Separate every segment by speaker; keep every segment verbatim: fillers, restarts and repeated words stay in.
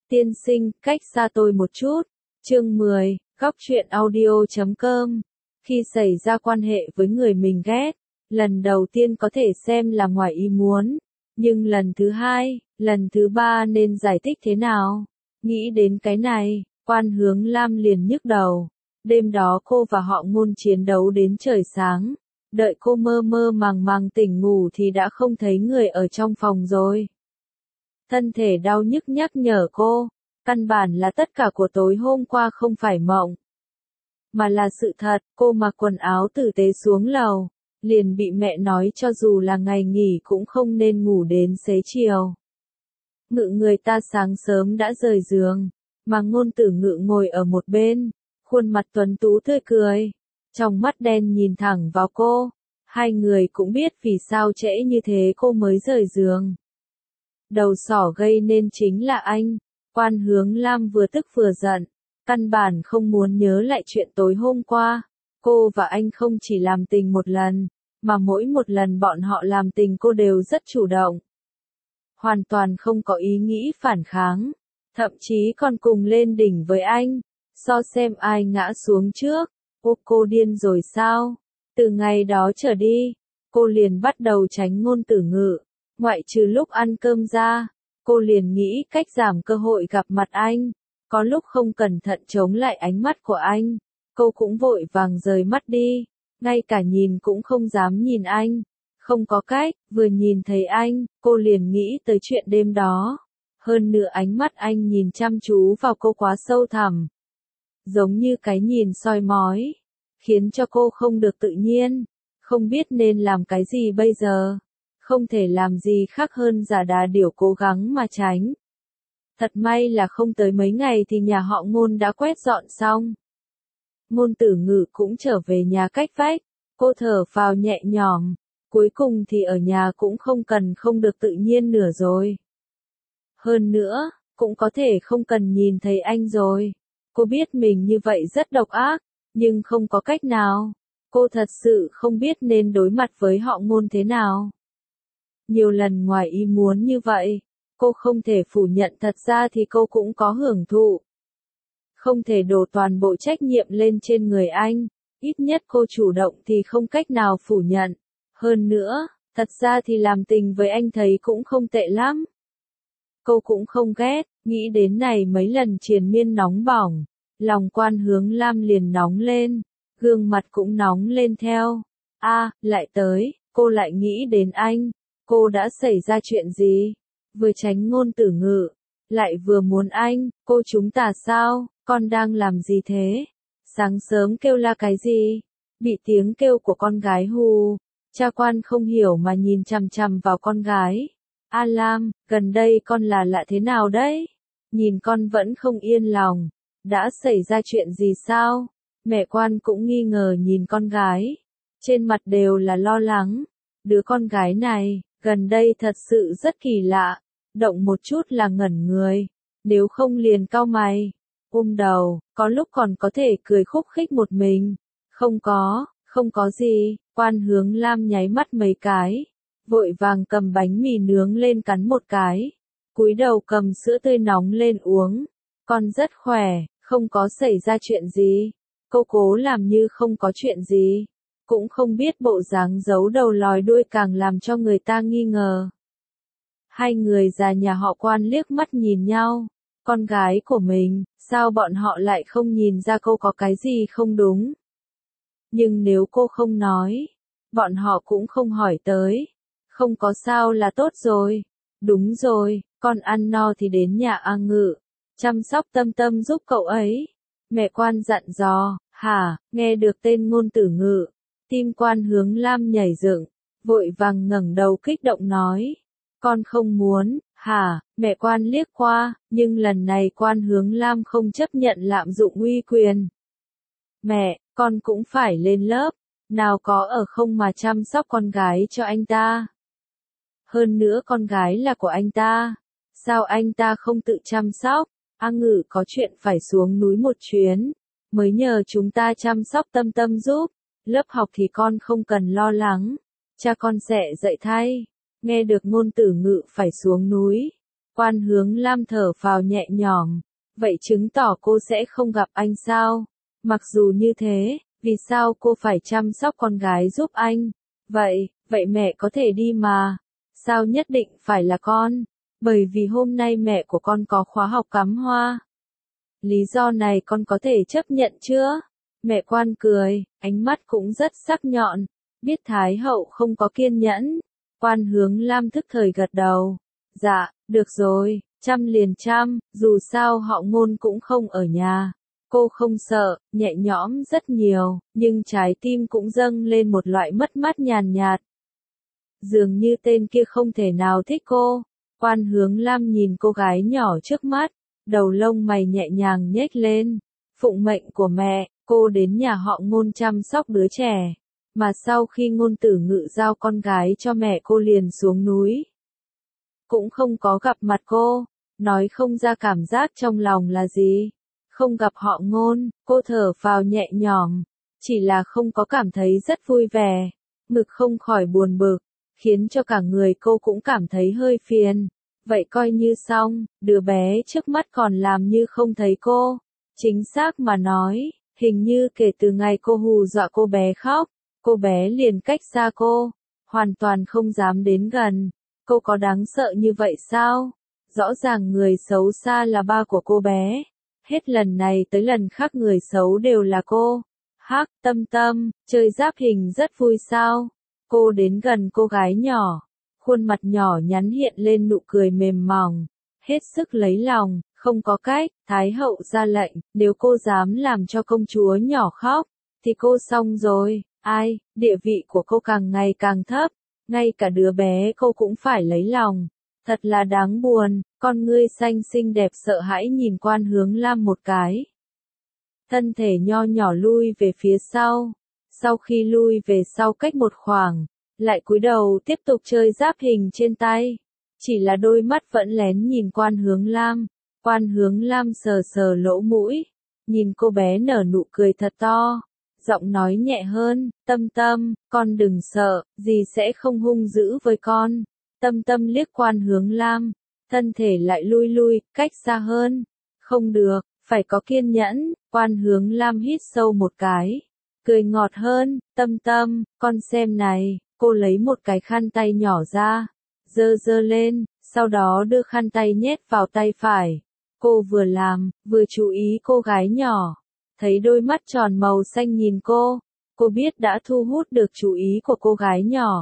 Speaker 1: Tiên sinh, cách xa tôi một chút. Chương mười, góc truyện audio chấm com. Khi xảy ra quan hệ với người mình ghét, lần đầu tiên có thể xem là ngoài ý muốn, nhưng lần thứ hai, lần thứ ba nên giải thích thế nào? Nghĩ đến cái này, Quan Hướng Lam liền nhức đầu. Đêm đó cô và họ Ngôn chiến đấu đến trời sáng. Đợi cô mơ mơ màng màng tỉnh ngủ thì đã không thấy người ở trong phòng rồi. Thân thể đau nhức nhắc nhở cô, căn bản là tất cả của tối hôm qua không phải mộng, mà là sự thật. Cô mặc quần áo tử tế xuống lầu, liền bị mẹ nói cho dù là ngày nghỉ cũng không nên ngủ đến xế chiều. Ngự người ta sáng sớm đã rời giường, mà Ngôn Tử Ngự ngồi ở một bên, khuôn mặt tuấn tú tươi cười, trong mắt đen nhìn thẳng vào cô. Hai người cũng biết vì sao trễ như thế cô mới rời giường. Đầu sỏ gây nên chính là anh. Quan Hướng Lam vừa tức vừa giận, căn bản không muốn nhớ lại chuyện tối hôm qua. Cô và anh không chỉ làm tình một lần, mà mỗi một lần bọn họ làm tình cô đều rất chủ động. Hoàn toàn không có ý nghĩ phản kháng, thậm chí còn cùng lên đỉnh với anh, so xem ai ngã xuống trước. Ô, cô điên rồi sao? Từ ngày đó trở đi, cô liền bắt đầu tránh Ngôn Tử Ngự. Ngoại trừ lúc ăn cơm ra, cô liền nghĩ cách giảm cơ hội gặp mặt anh. Có lúc không cẩn thận chống lại ánh mắt của anh, cô cũng vội vàng rời mắt đi, ngay cả nhìn cũng không dám nhìn anh. Không có cách, vừa nhìn thấy anh, cô liền nghĩ tới chuyện đêm đó. Hơn nữa ánh mắt anh nhìn chăm chú vào cô quá sâu thẳm, giống như cái nhìn soi mói, khiến cho cô không được tự nhiên, không biết nên làm cái gì bây giờ. Không thể làm gì khác hơn giả đà điểu cố gắng mà tránh. Thật may là không tới mấy ngày thì nhà họ Ngôn đã quét dọn xong. Ngôn Tử Ngự cũng trở về nhà cách vách, cô thở phào nhẹ nhõm, cuối cùng thì ở nhà cũng không cần không được tự nhiên nữa rồi. Hơn nữa, cũng có thể không cần nhìn thấy anh rồi. Cô biết mình như vậy rất độc ác, nhưng không có cách nào. Cô thật sự không biết nên đối mặt với họ Ngôn thế nào. Nhiều lần ngoài ý muốn như vậy, cô không thể phủ nhận thật ra thì cô cũng có hưởng thụ. Không thể đổ toàn bộ trách nhiệm lên trên người anh, ít nhất cô chủ động thì không cách nào phủ nhận. Hơn nữa, thật ra thì làm tình với anh thấy cũng không tệ lắm. Cô cũng không ghét, nghĩ đến này mấy lần triền miên nóng bỏng, lòng Quan Hướng Lam liền nóng lên, gương mặt cũng nóng lên theo. A, à, lại tới, cô lại nghĩ đến anh. Cô đã xảy ra chuyện gì? Vừa tránh Ngôn Tử Ngự, lại vừa muốn anh. Cô chúng ta sao? Con đang làm gì thế? Sáng sớm kêu la cái gì? Bị tiếng kêu của con gái hù. Cha Quan không hiểu mà nhìn chằm chằm vào con gái. A Lam, gần đây con là lạ thế nào đấy? Nhìn con vẫn không yên lòng. Đã xảy ra chuyện gì sao? Mẹ Quan cũng nghi ngờ nhìn con gái. Trên mặt đều là lo lắng. Đứa con gái này, gần đây thật sự rất kỳ lạ. Động một chút là ngẩn người. Nếu không liền cau mày, ôm đầu, có lúc còn có thể cười khúc khích một mình. Không có, không có gì. Quan Hướng Lam nháy mắt mấy cái, vội vàng cầm bánh mì nướng lên cắn một cái, cúi đầu cầm sữa tươi nóng lên uống. Con rất khỏe, không có xảy ra chuyện gì. Cô cố làm như không có chuyện gì, cũng không biết bộ dáng giấu đầu lòi đuôi càng làm cho người ta nghi ngờ. Hai người già nhà họ Quan liếc mắt nhìn nhau. Con gái của mình, sao bọn họ lại không nhìn ra cô có cái gì không đúng? Nhưng nếu cô không nói, bọn họ cũng không hỏi tới. Không có sao là tốt rồi. Đúng rồi, con ăn no thì đến nhà A Ngự, chăm sóc Tâm Tâm giúp cậu ấy. Mẹ Quan dặn dò. Hả? Nghe được tên Ngôn Tử Ngự, tim Quan Hướng Lam nhảy dựng, vội vàng ngẩng đầu kích động nói. Con không muốn. Hả? Mẹ Quan liếc qua, nhưng lần này Quan Hướng Lam không chấp nhận lạm dụng uy quyền. Mẹ, con cũng phải lên lớp, nào có ở không mà chăm sóc con gái cho anh ta. Hơn nữa con gái là của anh ta, sao anh ta không tự chăm sóc? A Ngự có chuyện phải xuống núi một chuyến, mới nhờ chúng ta chăm sóc Tâm Tâm giúp. Lớp học thì con không cần lo lắng, cha con sẽ dạy thay. Nghe được Ngôn Tử Ngự phải xuống núi, Quan Hướng Lam thở phào nhẹ nhõm, vậy chứng tỏ cô sẽ không gặp anh sao? Mặc dù như thế, vì sao cô phải chăm sóc con gái giúp anh? Vậy, vậy mẹ có thể đi mà. Sao nhất định phải là con? Bởi vì hôm nay mẹ của con có khóa học cắm hoa. Lý do này con có thể chấp nhận chưa? Mẹ Quan cười, ánh mắt cũng rất sắc nhọn. Biết Thái hậu không có kiên nhẫn. Quan Hướng Lam thức thời gật đầu. Dạ, được rồi, trăm liền trăm, dù sao họ Ngôn cũng không ở nhà. Cô không sợ, nhẹ nhõm rất nhiều, nhưng trái tim cũng dâng lên một loại mất mát nhàn nhạt. Dường như tên kia không thể nào thích cô. Quan Hướng Lam nhìn cô gái nhỏ trước mắt, đầu lông mày nhẹ nhàng nhếch lên. Phụng mệnh của mẹ, cô đến nhà họ Ngôn chăm sóc đứa trẻ. Mà sau khi Ngôn Tử Ngự giao con gái cho mẹ cô liền xuống núi. Cũng không có gặp mặt cô, nói không ra cảm giác trong lòng là gì. Không gặp họ Ngôn, cô thở phào nhẹ nhõm, chỉ là không có cảm thấy rất vui vẻ, ngực không khỏi buồn bực, khiến cho cả người cô cũng cảm thấy hơi phiền. Vậy coi như xong, đứa bé trước mắt còn làm như không thấy cô. Chính xác mà nói, hình như kể từ ngày cô hù dọa cô bé khóc, cô bé liền cách xa cô, hoàn toàn không dám đến gần. Cô có đáng sợ như vậy sao? Rõ ràng người xấu xa là ba của cô bé. Hết lần này tới lần khác người xấu đều là cô. Hắc, Tâm Tâm, chơi giáp hình rất vui sao? Cô đến gần cô gái nhỏ, khuôn mặt nhỏ nhắn hiện lên nụ cười mềm mỏng, hết sức lấy lòng, không có cách, Thái hậu ra lệnh, nếu cô dám làm cho công chúa nhỏ khóc, thì cô xong rồi. Ai, địa vị của cô càng ngày càng thấp, ngay cả đứa bé cô cũng phải lấy lòng. Thật là đáng buồn, con ngươi xanh xinh đẹp sợ hãi nhìn Quan Hướng Lam một cái. Thân thể nho nhỏ lui về phía sau, sau khi lui về sau cách một khoảng, lại cúi đầu tiếp tục chơi giáp hình trên tay. Chỉ là đôi mắt vẫn lén nhìn Quan Hướng Lam. Quan Hướng Lam sờ sờ lỗ mũi, nhìn cô bé nở nụ cười thật to. Giọng nói nhẹ hơn, Tâm Tâm, con đừng sợ, dì sẽ không hung dữ với con. Tâm Tâm liếc Quan Hướng Lam, thân thể lại lui lui, cách xa hơn. Không được, phải có kiên nhẫn. Quan Hướng Lam hít sâu một cái, cười ngọt hơn, Tâm Tâm, con xem này. Cô lấy một cái khăn tay nhỏ ra, dơ dơ lên, sau đó đưa khăn tay nhét vào tay phải. Cô vừa làm, vừa chú ý cô gái nhỏ. Thấy đôi mắt tròn màu xanh nhìn cô, cô biết đã thu hút được chú ý của cô gái nhỏ.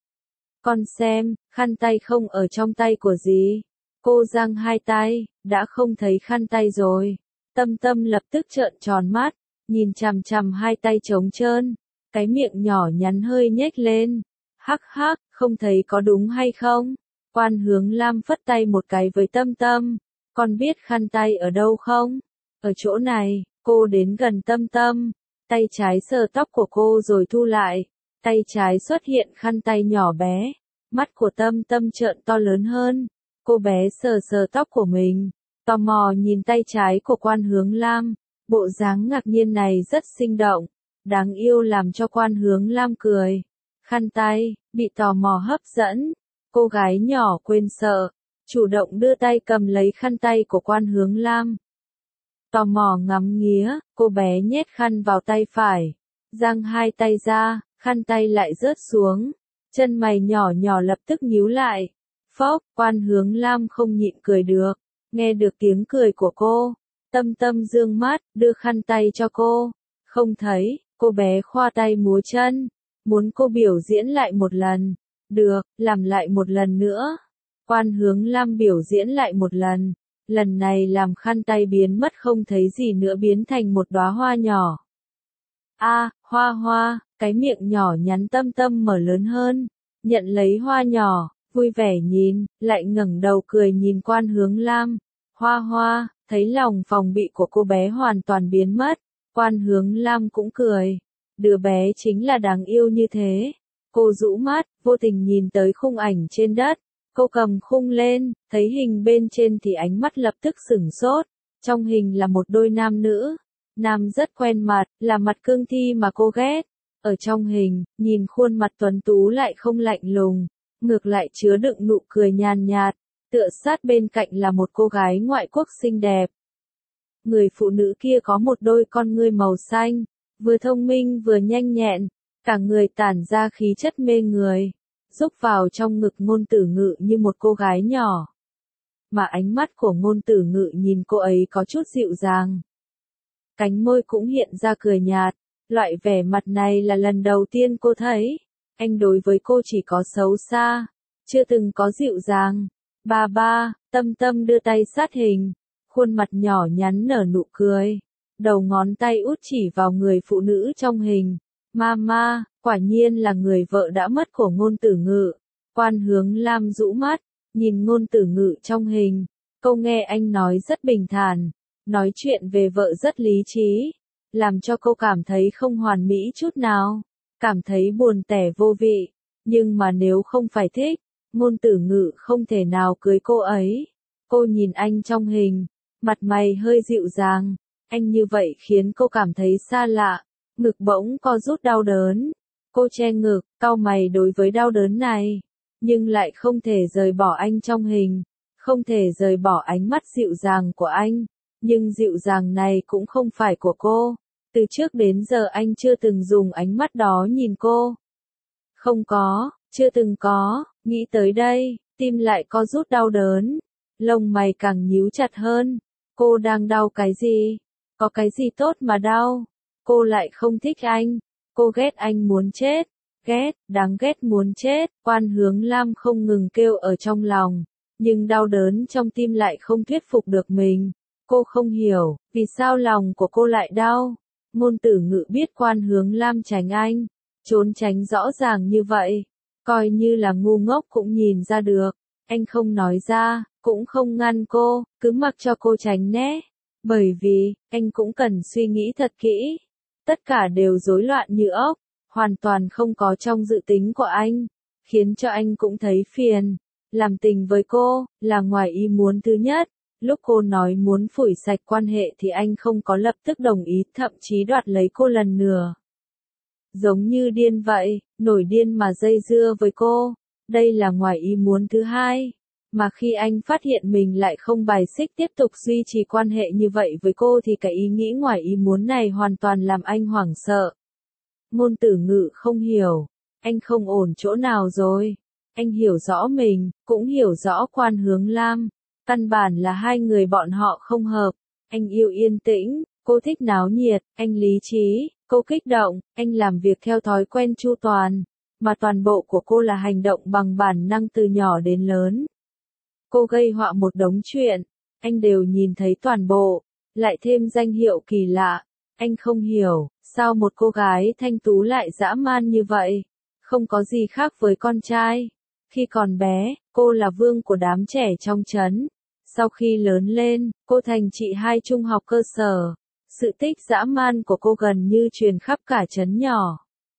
Speaker 1: Con xem, khăn tay không ở trong tay của dì. Cô giang hai tay, đã không thấy khăn tay rồi. Tâm Tâm lập tức trợn tròn mắt, nhìn chằm chằm hai tay trống trơn, cái miệng nhỏ nhắn hơi nhếch lên. Hắc hắc, không thấy có đúng hay không? Quan Hướng Lam phất tay một cái với Tâm Tâm. Con biết khăn tay ở đâu không? Ở chỗ này. Cô đến gần Tâm Tâm, tay trái sờ tóc của cô rồi thu lại, tay trái xuất hiện khăn tay nhỏ bé, mắt của Tâm Tâm trợn to lớn hơn, cô bé sờ sờ tóc của mình, tò mò nhìn tay trái của Quan Hướng Lam, bộ dáng ngạc nhiên này rất sinh động, đáng yêu làm cho Quan Hướng Lam cười. Khăn tay, bị tò mò hấp dẫn, cô gái nhỏ quên sợ, chủ động đưa tay cầm lấy khăn tay của Quan Hướng Lam. Tò mò ngắm nghía, cô bé nhét khăn vào tay phải, giang hai tay ra, khăn tay lại rớt xuống, chân mày nhỏ nhỏ lập tức nhíu lại. Phốc, Quan Hướng Lam không nhịn cười được, nghe được tiếng cười của cô, Tâm Tâm dương mắt, đưa khăn tay cho cô, không thấy, cô bé khoa tay múa chân, muốn cô biểu diễn lại một lần, được, làm lại một lần nữa. Quan Hướng Lam biểu diễn lại một lần. Lần này làm khăn tay biến mất không thấy gì nữa, biến thành một đóa hoa nhỏ. A, à, hoa hoa, cái miệng nhỏ nhắn Tâm Tâm mở lớn hơn, nhận lấy hoa nhỏ, vui vẻ nhìn, lại ngẩng đầu cười nhìn Quan Hướng Lam. Hoa hoa, thấy lòng phòng bị của cô bé hoàn toàn biến mất, Quan Hướng Lam cũng cười. Đứa bé chính là đáng yêu như thế. Cô rũ mắt, vô tình nhìn tới khung ảnh trên đất. Cô cầm khung lên, thấy hình bên trên thì ánh mắt lập tức sửng sốt. Trong hình là một đôi nam nữ. Nam rất quen mặt, là mặt cương thi mà cô ghét. Ở trong hình, nhìn khuôn mặt tuấn tú lại không lạnh lùng, ngược lại chứa đựng nụ cười nhàn nhạt. Tựa sát bên cạnh là một cô gái ngoại quốc xinh đẹp. Người phụ nữ kia có một đôi con ngươi màu xanh, vừa thông minh vừa nhanh nhẹn, cả người tản ra khí chất mê người, rúc vào trong ngực Ngôn Tử Ngự như một cô gái nhỏ. Mà ánh mắt của Ngôn Tử Ngự nhìn cô ấy có chút dịu dàng. Cánh môi cũng hiện ra cười nhạt, loại vẻ mặt này là lần đầu tiên cô thấy. Anh đối với cô chỉ có xấu xa, chưa từng có dịu dàng. Ba ba, Tâm Tâm đưa tay sát hình, khuôn mặt nhỏ nhắn nở nụ cười, đầu ngón tay út chỉ vào người phụ nữ trong hình. Mama, quả nhiên là người vợ đã mất của Ngôn Tử Ngự. Quan Hướng Lam rũ mắt, nhìn Ngôn Tử Ngự trong hình, câu nghe anh nói rất bình thản, nói chuyện về vợ rất lý trí, làm cho cô cảm thấy không hoàn mỹ chút nào, cảm thấy buồn tẻ vô vị, nhưng mà nếu không phải thích, Ngôn Tử Ngự không thể nào cưới cô ấy. Cô nhìn anh trong hình, mặt mày hơi dịu dàng, anh như vậy khiến cô cảm thấy xa lạ, ngực bỗng co rút đau đớn. Cô che ngực, cau mày đối với đau đớn này, nhưng lại không thể rời bỏ anh trong hình, không thể rời bỏ ánh mắt dịu dàng của anh, nhưng dịu dàng này cũng không phải của cô. Từ trước đến giờ anh chưa từng dùng ánh mắt đó nhìn cô. Không có, chưa từng có, nghĩ tới đây, tim lại co rút đau đớn, lông mày càng nhíu chặt hơn. Cô đang đau cái gì? Có cái gì tốt mà đau? Cô lại không thích anh, cô ghét anh muốn chết, ghét, đáng ghét muốn chết. Quan Hướng Lam không ngừng kêu ở trong lòng, nhưng đau đớn trong tim lại không thuyết phục được mình. Cô không hiểu, vì sao lòng của cô lại đau. Ngôn Tử Ngự biết Quan Hướng Lam tránh anh, trốn tránh rõ ràng như vậy, coi như là ngu ngốc cũng nhìn ra được. Anh không nói ra, cũng không ngăn cô, cứ mặc cho cô tránh né. Bởi vì, anh cũng cần suy nghĩ thật kỹ. Tất cả đều rối loạn như ốc, hoàn toàn không có trong dự tính của anh, khiến cho anh cũng thấy phiền. Làm tình với cô, là ngoài ý muốn thứ nhất. Lúc cô nói muốn phủi sạch quan hệ thì anh không có lập tức đồng ý, thậm chí đoạt lấy cô lần nữa. Giống như điên vậy, nổi điên mà dây dưa với cô. Đây là ngoài ý muốn thứ hai. Mà khi anh phát hiện mình lại không bài xích tiếp tục duy trì quan hệ như vậy với cô thì cái ý nghĩ ngoài ý muốn này hoàn toàn làm anh hoảng sợ. Ngôn Tử Ngự không hiểu, anh không ổn chỗ nào rồi. Anh hiểu rõ mình, cũng hiểu rõ Quan Hướng Lam. Căn bản là hai người bọn họ không hợp. Anh yêu yên tĩnh, cô thích náo nhiệt, anh lý trí, cô kích động, anh làm việc theo thói quen chu toàn, mà toàn bộ của cô là hành động bằng bản năng từ nhỏ đến lớn. Cô gây họa một đống chuyện, anh đều nhìn thấy toàn bộ, lại thêm danh hiệu kỳ lạ. Anh không hiểu, sao một cô gái thanh tú lại dã man như vậy, không có gì khác với con trai. Khi còn bé, cô là vương của đám trẻ trong trấn. Sau khi lớn lên, cô thành chị hai trung học cơ sở. Sự tích dã man của cô gần như truyền khắp cả trấn nhỏ.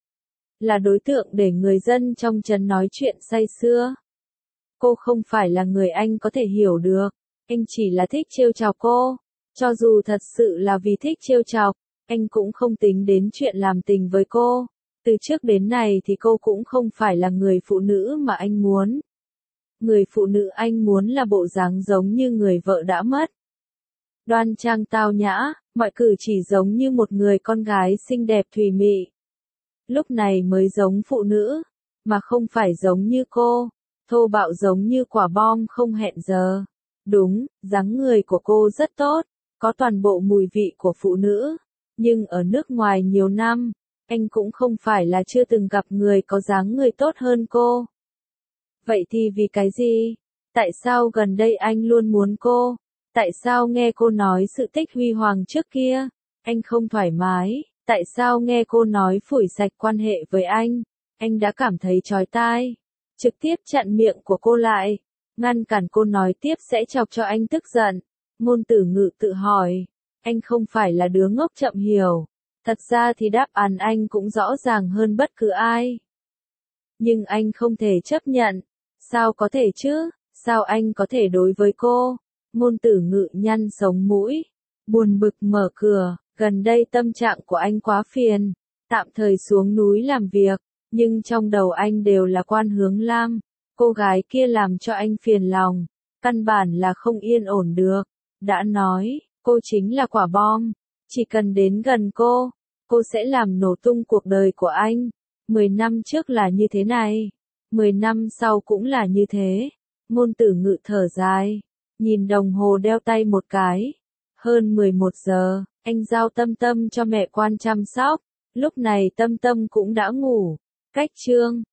Speaker 1: Là đối tượng để người dân trong trấn nói chuyện say sưa. Cô không phải là người anh có thể hiểu được. Anh chỉ là thích trêu chọc cô. Cho dù thật sự là vì thích trêu chọc, anh cũng không tính đến chuyện làm tình với cô. Từ trước đến nay thì cô cũng không phải là người phụ nữ mà anh muốn. Người phụ nữ anh muốn là bộ dáng giống như người vợ đã mất. Đoan trang tao nhã, mọi cử chỉ giống như một người con gái xinh đẹp thùy mị. Lúc này mới giống phụ nữ, mà không phải giống như cô, thô bạo giống như quả bom không hẹn giờ. Đúng, dáng người của cô rất tốt, có toàn bộ mùi vị của phụ nữ, nhưng ở nước ngoài nhiều năm, anh cũng không phải là chưa từng gặp người có dáng người tốt hơn cô. Vậy thì vì cái gì? Tại sao gần đây anh luôn muốn cô? Tại sao nghe cô nói sự tích huy hoàng trước kia, anh không thoải mái? Tại sao nghe cô nói phủi sạch quan hệ với anh, anh đã cảm thấy chói tai? Trực tiếp chặn miệng của cô lại, ngăn cản cô nói tiếp sẽ chọc cho anh tức giận. Ngôn Tử Ngự tự hỏi, anh không phải là đứa ngốc chậm hiểu. Thật ra thì đáp án anh cũng rõ ràng hơn bất cứ ai. Nhưng anh không thể chấp nhận. Sao có thể chứ? Sao anh có thể đối với cô? Ngôn Tử Ngự nhăn sống mũi, buồn bực mở cửa. Gần đây tâm trạng của anh quá phiền, tạm thời xuống núi làm việc, nhưng trong đầu anh đều là Quan Hướng Lam. Cô gái kia làm cho anh phiền lòng, căn bản là không yên ổn được. Đã nói, cô chính là quả bom, chỉ cần đến gần cô, cô sẽ làm nổ tung cuộc đời của anh. Mười năm trước là như thế này, mười năm sau cũng là như thế. Ngôn Tử Ngự thở dài, nhìn đồng hồ đeo tay một cái. Hơn mười một giờ, anh giao Tâm Tâm cho mẹ Quan chăm sóc. Lúc này Tâm Tâm cũng đã ngủ. Cách chương